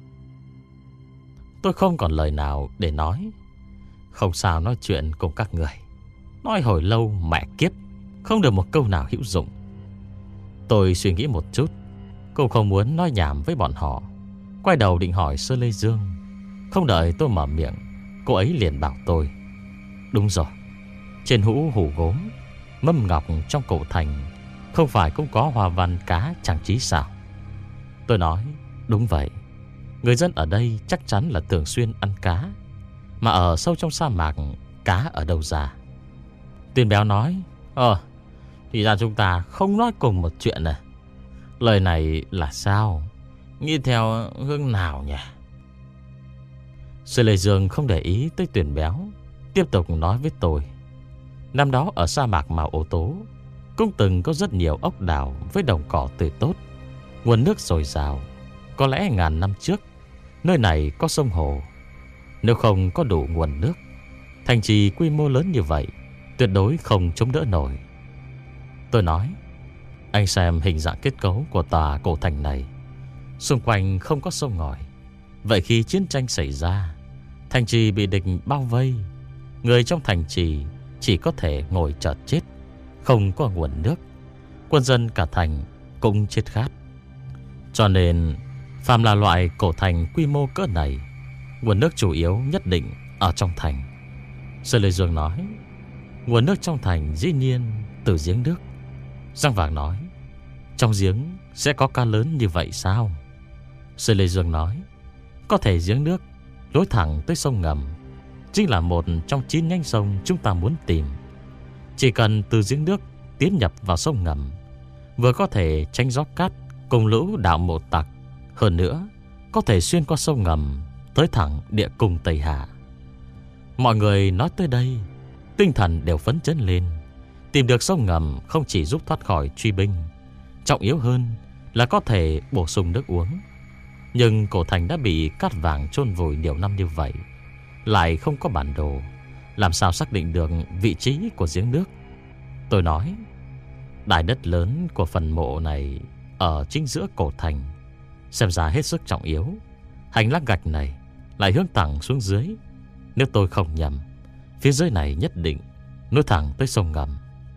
Tôi không còn lời nào để nói. Không sao nói chuyện cùng các người. Nói hồi lâu mẹ kiếp, không được một câu nào hữu dụng. Tôi suy nghĩ một chút, cũng không muốn nói nhảm với bọn họ. Quay đầu định hỏi Sơ Lê Dương. Không đợi tôi mở miệng, cô ấy liền bảo tôi: đúng rồi, trên hũ hủ gốm, mâm ngọc trong cổ thành không phải cũng có hoa văn cá trang trí sao? Tôi nói: đúng vậy. Người dân ở đây chắc chắn là thường xuyên ăn cá. Mà ở sâu trong sa mạc, cá ở đâu ra? Tuyền Béo nói: Ờ, thì ra chúng ta không nói cùng một chuyện này. Lời này là sao? Nghĩ theo hướng nào nhỉ? Sư Lê Dương không để ý tới Tuyền Béo, tiếp tục nói với tôi: năm đó ở sa mạc Mao Ô Tố cũng từng có rất nhiều ốc đảo với đồng cỏ tươi tốt, nguồn nước dồi dào. Có lẽ ngàn năm trước nơi này có sông hồ. Nếu không có đủ nguồn nước, thành trì quy mô lớn như vậy tuyệt đối không chống đỡ nổi. Tôi nói: anh xem hình dạng kết cấu của tòa cổ thành này, xung quanh không có sông ngòi. Vậy khi chiến tranh xảy ra, thành trì bị địch bao vây, người trong thành trì chỉ có thể ngồi chờ chết. Không có nguồn nước, quân dân cả thành cũng chết khát. Cho nên phàm là loại cổ thành quy mô cỡ này, nguồn nước chủ yếu nhất định ở trong thành. Sư Lê Dương nói: nguồn nước trong thành dĩ nhiên từ giếng nước. Răng Vàng nói: trong giếng sẽ có cá lớn như vậy sao? Sư Lê Dương nói: có thể giếng nước lối thẳng tới sông ngầm chính là một trong chín nhánh sông chúng ta muốn tìm. Chỉ cần từ giếng nước tiến nhập vào sông ngầm, vừa có thể tránh gió cát cùng lũ đạo mộ tặc, hơn nữa có thể xuyên qua sông ngầm tới thẳng địa cung Tây Hạ. Mọi người nói tới đây, tinh thần đều phấn chấn lên. Tìm được sông ngầm không chỉ giúp thoát khỏi truy binh, trọng yếu hơn là có thể bổ sung nước uống. Nhưng cổ thành đã bị cát vàng chôn vùi nhiều năm như vậy, lại không có bản đồ, làm sao xác định được vị trí của giếng nước? Tôi nói: đài đất lớn của phần mộ này ở chính giữa cổ thành, xem ra hết sức trọng yếu. Hành lang gạch này lại hướng thẳng xuống dưới. Nếu tôi không nhầm, phía dưới này nhất định nối thẳng tới sông ngầm.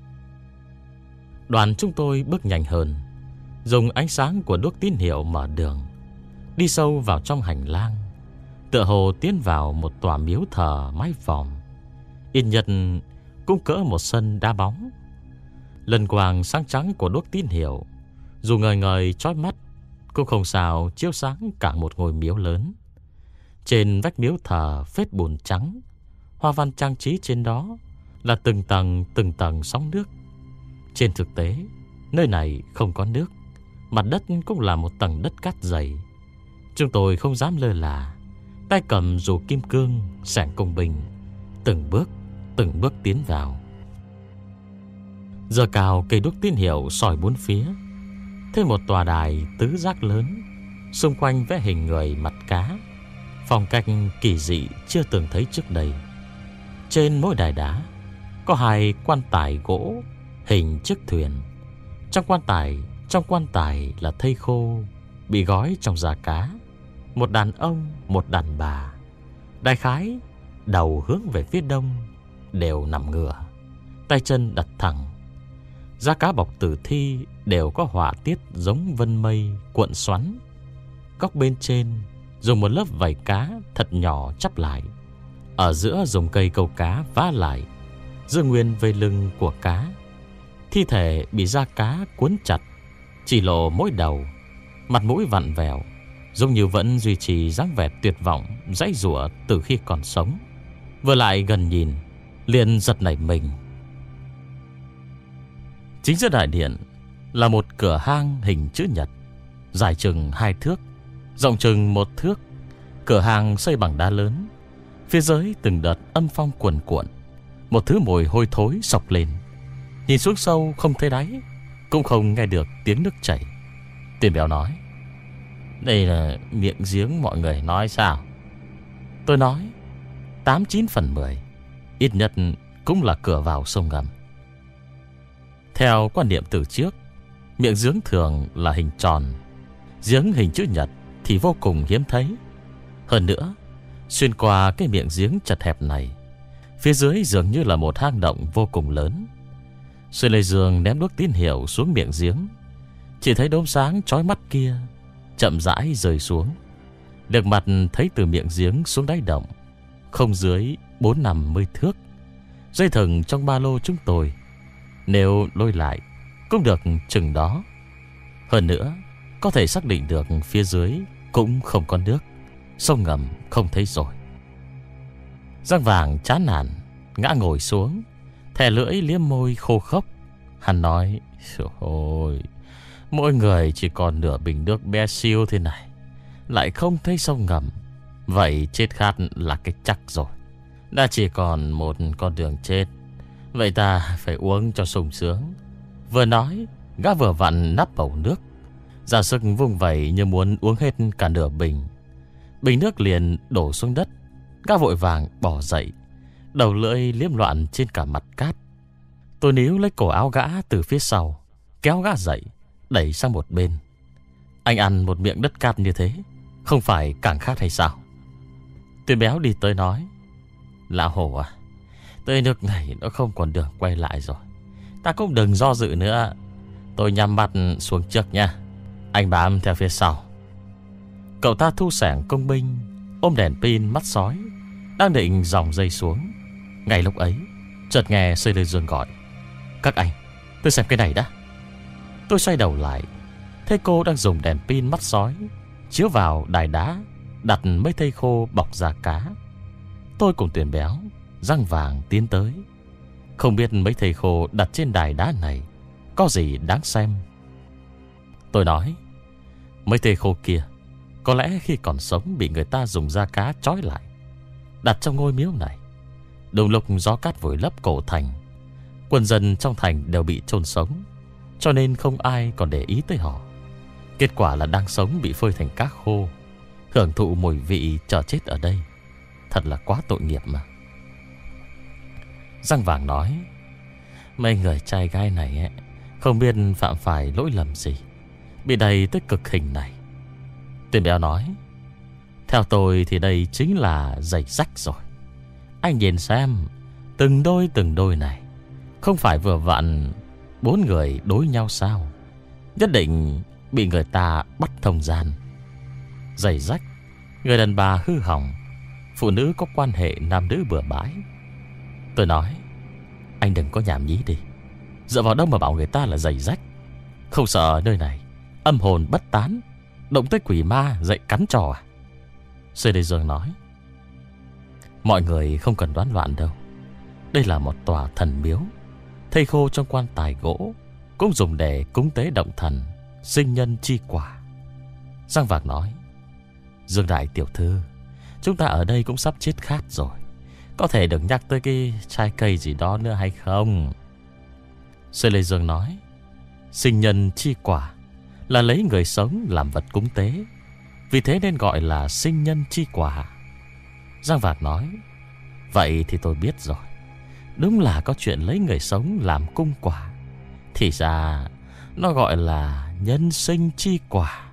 Đoàn chúng tôi bước nhanh hơn, dùng ánh sáng của đuốc tín hiệu mở đường, đi sâu vào trong hành lang, tựa hồ tiến vào một tòa miếu thờ mái vòm, ít nhất cũng cỡ một sân đá bóng. Lần quang sáng trắng của đuốc tín hiệu, dù ngời ngời chói mắt, cũng không sao chiếu sáng cả một ngôi miếu lớn. Trên vách miếu thờ phết bùn trắng, hoa văn trang trí trên đó là từng tầng từng tầng sóng nước. Trên thực tế, nơi này không có nước, mặt đất cũng là một tầng đất cát dày. Chúng tôi không dám lơ là, tay cầm dù kim cương, xẻng công binh, từng bước, từng bước tiến vào. Giờ cao cây đuốc tín hiệu soi bốn phía, thêm một tòa đài tứ giác lớn, xung quanh vẽ hình người mặt cá, phong cách kỳ dị chưa từng thấy trước đây. Trên mỗi đài đá có hai quan tài gỗ hình chiếc thuyền. Trong quan tài, trong quan tài là thây khô bị gói trong da cá, một đàn ông, một đàn bà, đại khái đầu hướng về phía đông, đều nằm ngửa, tay chân đặt thẳng. Da cá bọc tử thi đều có họa tiết giống vân mây cuộn xoắn. Góc bên trên dùng một lớp vảy cá thật nhỏ chắp lại. Ở giữa dùng cây câu cá vá lại, giữ nguyên vây lưng của cá. Thi thể bị da cá cuốn chặt, chỉ lộ mỗi đầu, mặt mũi vặn vẹo, giống như vẫn duy trì dáng vẻ tuyệt vọng giãy giụa từ khi còn sống. Vừa lại gần nhìn, liền giật nảy mình. Chính giữa đại điện là một cửa hang hình chữ nhật, dài chừng hai thước, rộng chừng một thước. Cửa hang xây bằng đá lớn. Phía dưới từng đợt âm phong cuồn cuộn, một thứ mùi hôi thối sộc lên. Nhìn xuống sâu không thấy đáy, cũng không nghe được tiếng nước chảy. Tiền Béo nói: đây là miệng giếng mọi người nói sao? Tôi nói: tám chín phần mười, ít nhất cũng là cửa vào sông ngầm. Theo quan niệm từ trước, miệng giếng thường là hình tròn, giếng hình chữ nhật thì vô cùng hiếm thấy. Hơn nữa, xuyên qua cái miệng giếng chật hẹp này, phía dưới dường như là một hang động vô cùng lớn. Sư Lê Dương ném đuốc tín hiệu xuống miệng giếng. Chỉ thấy đốm sáng chói mắt kia chậm rãi rơi xuống. Được mặt thấy từ miệng giếng xuống đáy động không dưới bốn năm mươi thước. Dây thừng trong ba lô chúng tôi nếu lôi lại cũng được chừng đó. Hơn nữa, có thể xác định được phía dưới cũng không có nước, sông ngầm không thấy rồi. Giang Vàng chán nản ngã ngồi xuống, thè lưỡi liếm môi khô khốc. Hắn nói: ôi, mỗi người chỉ còn nửa bình nước bé siêu thế này, lại không thấy sông ngầm, vậy chết khát là cái chắc rồi. Đã chỉ còn một con đường chết, vậy ta phải uống cho sung sướng. Vừa nói, gã vừa vặn nắp bầu nước, ra sức vung vẩy như muốn uống hết cả nửa bình. Bình nước liền đổ xuống đất. Gã vội vàng bỏ dậy, đầu lưỡi liếm loạn trên cả mặt cát. Tôi níu lấy cổ áo gã từ phía sau, kéo gã dậy, đẩy sang một bên. Anh ăn một miệng đất cát như thế, không phải càng khát hay sao? Tuyên Béo đi tới nói: lão Hổ à, tới nước này nó không còn đường quay lại rồi, ta cũng đừng do dự nữa. Tôi nhắm mắt xuống trước nha, anh bám theo phía sau. Cậu ta thu sẻng công binh, ôm đèn pin mắt sói, đang định dòng dây xuống. Ngay lúc ấy, chợt nghe Sư Lê Dương gọi: các anh, tôi xem cái này đã. Tôi xoay đầu lại, thấy cô đang dùng đèn pin mắt sói chiếu vào đài đá đặt mấy thây khô bọc da cá. Tôi cùng Tuyển Béo, Giang Vàng tiến tới. Không biết mấy thây khô đặt trên đài đá này có gì đáng xem. Tôi nói: mấy thây khô kia có lẽ khi còn sống bị người ta dùng da cá trói lại, đặt trong ngôi miếu này. Đồng lúc gió cát vùi lấp cổ thành, quân dân trong thành đều bị chôn sống, cho nên không ai còn để ý tới họ. Kết quả là đang sống bị phơi thành cát khô, hưởng thụ mùi vị chờ chết ở đây. Thật là quá tội nghiệp mà. Giang Vàng nói: mấy người trai gái này ấy, không biết phạm phải lỗi lầm gì, bị đầy tới cực hình này. Tuyển Béo nói: theo tôi thì đây chính là giày rách rồi. Anh nhìn xem, từng đôi từng đôi này không phải vừa vặn bốn người đối nhau sao? Nhất định bị người ta bắt thông gian. Giày rách, người đàn bà hư hỏng, phụ nữ có quan hệ nam nữ bừa bãi. Tôi nói: anh đừng có nhảm nhí đi, dựa vào đâu mà bảo người ta là giày rách? Không sợ nơi này âm hồn bất tán, động tới quỷ ma dậy cắn trò à? Sư Lê Dương nói: mọi người không cần đoán loạn đâu. Đây là một tòa thần miếu, thây khô trong quan tài gỗ cũng dùng để cúng tế động thần, sinh nhân chi quả. Giang Vạc nói: Dương đại tiểu thư, chúng ta ở đây cũng sắp chết khát rồi, có thể đừng nhắc tới cái trái cây gì đó nữa hay không? Sư Lê Dương nói: sinh nhân chi quả là lấy người sống làm vật cúng tế, vì thế nên gọi là sinh nhân chi quả. Giang Vạc nói: vậy thì tôi biết rồi, đúng là có chuyện lấy người sống làm cung quả. Thì ra nó gọi là nhân sinh chi quả.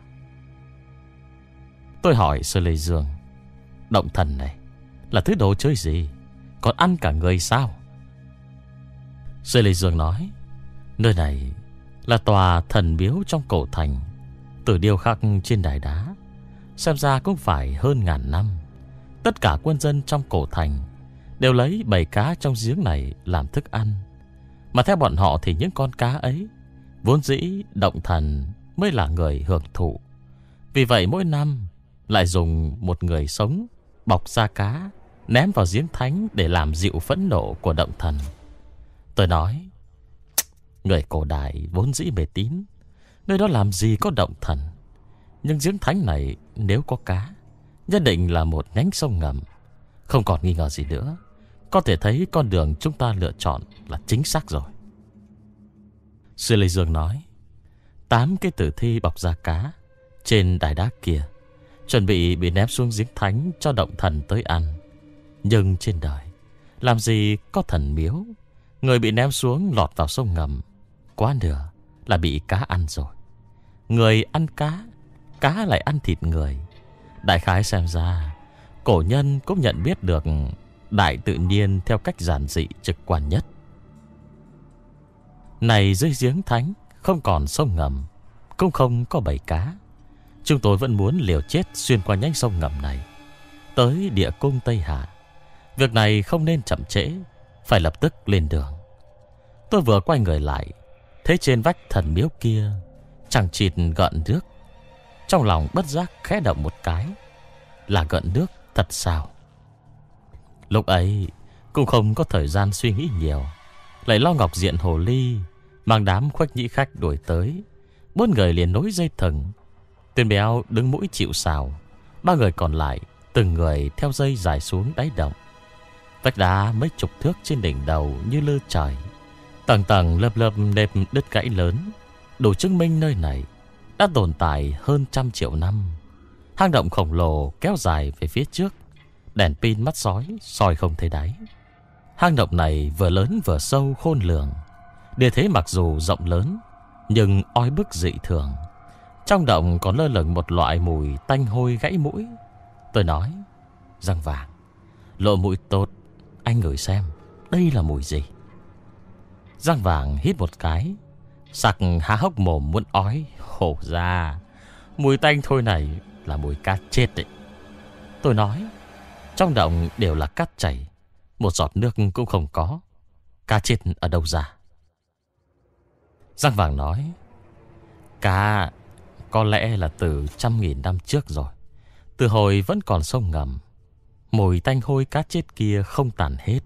Tôi hỏi Sư Lê Dương: động thần này là thứ đồ chơi gì, còn ăn cả người sao? Sư Lê Dương nói, nơi này là tòa thần miếu trong cổ thành, từ điêu khắc trên đài đá, xem ra cũng phải hơn ngàn năm. Tất cả quân dân trong cổ thành đều lấy bầy cá trong giếng này làm thức ăn. Mà theo bọn họ thì những con cá ấy vốn dĩ động thần mới là người hưởng thụ. Vì vậy mỗi năm lại dùng một người sống bọc da cá ném vào giếng thánh để làm dịu phẫn nộ của động thần. Tôi nói, người cổ đại vốn dĩ mê tín, nơi đó làm gì có động thần. Nhưng giếng thánh này nếu có cá, nhất định là một nhánh sông ngầm. Không còn nghi ngờ gì nữa. Có thể thấy con đường chúng ta lựa chọn là chính xác rồi. Sư Lê Dương nói, tám cái tử thi bọc da cá trên đài đá kia chuẩn bị bị ném xuống giếng thánh cho động thần tới ăn. Nhưng trên đời làm gì có thần miếu, người bị ném xuống lọt vào sông ngầm, quá nửa là bị cá ăn rồi. Người ăn cá, cá lại ăn thịt người. Đại khái xem ra cổ nhân cũng nhận biết được đại tự nhiên theo cách giản dị trực quan nhất. Này dưới giếng thánh không còn sông ngầm, cũng không có bầy cá. Chúng tôi vẫn muốn liều chết xuyên qua nhánh sông ngầm này tới địa cung Tây Hạ. Việc này không nên chậm trễ, phải lập tức lên đường. Tôi vừa quay người lại, thấy trên vách thần miếu kia chẳng chịt gợn nước. Trong lòng bất giác khẽ động một cái, là gợn nước thật sao? Lúc ấy cũng không có thời gian suy nghĩ nhiều, lại lo ngọc diện hồ ly mang đám khuếch nhĩ khách đuổi tới. Bốn người liền nối dây thừng. Tuyên Béo đứng mũi chịu sào, ba người còn lại từng người theo dây dài xuống đáy động. Vách đá mấy chục thước trên đỉnh đầu như lơ trời, tầng tầng lớp lớp nếp đứt gãy lớn, đủ chứng minh nơi này đã tồn tại hơn trăm triệu năm. Hang động khổng lồ kéo dài về phía trước, đèn pin mắt sói soi không thấy đáy. Hang động này vừa lớn vừa sâu khôn lường. Địa thế mặc dù rộng lớn nhưng oi bức dị thường. Trong động còn lơ lửng một loại mùi tanh hôi gãy mũi. Tôi nói, răng vàng, lộ mùi tốt, anh ngửi xem đây là mùi gì. Răng vàng hít một cái, sặc há hốc mồm muốn ói. Hổ ra, mùi tanh thôi này là mùi cá chết đấy. Tôi nói, trong động đều là cát chảy, một giọt nước cũng không có, cá chết ở đâu ra? Răng vàng nói, cá có lẽ là từ trăm nghìn năm trước rồi, từ hồi vẫn còn sông ngầm. Mùi tanh hôi cá chết kia không tàn hết.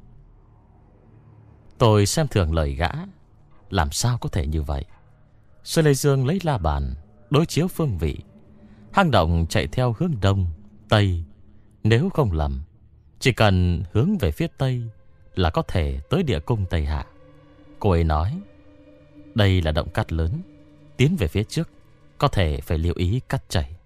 Tôi xem thường lời gã, làm sao có thể như vậy? Sư Lê Dương lấy la bàn đối chiếu phương vị. Hang động chạy theo hướng đông, tây. Nếu không lầm, chỉ cần hướng về phía tây là có thể tới địa cung Tây Hạ. Cô ấy nói, đây là động cát lớn, tiến về phía trước có thể phải lưu ý cát chảy.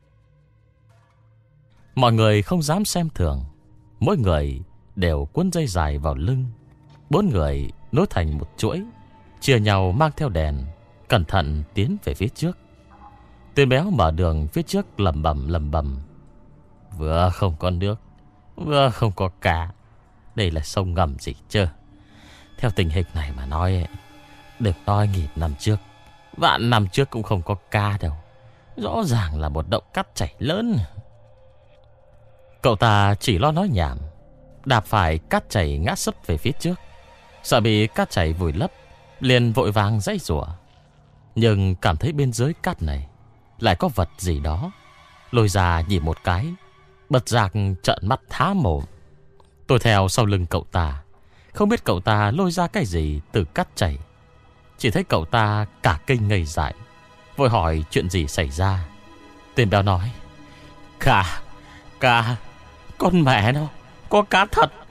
Mọi người không dám xem thường, mỗi người đều cuốn dây dài vào lưng. Bốn người nối thành một chuỗi, chia nhau mang theo đèn, cẩn thận tiến về phía trước. Tuyên Béo mở đường phía trước lầm bầm lầm bầm, vừa không có nước, vừa không có cá, đây là sông ngầm gì chứ? Theo tình hình này mà nói, đừng nói nghìn năm trước, vạn năm trước cũng không có cá đâu. Rõ ràng là một động cát chảy lớn. Cậu ta chỉ lo nói nhảm, đạp phải cát chảy ngã sấp về phía trước. Sợ bị cát chảy vùi lấp, liền vội vàng giãy giụa. Nhưng cảm thấy bên dưới cát này lại có vật gì đó, lôi ra nhìn một cái, bật giác trợn mắt há mồm. Tôi theo sau lưng cậu ta, không biết cậu ta lôi ra cái gì từ cát chảy. Chỉ thấy cậu ta cả kinh ngây dại, vội hỏi chuyện gì xảy ra. Tuyên Béo nói, Cá, cá, con mẹ nó, có cá thật.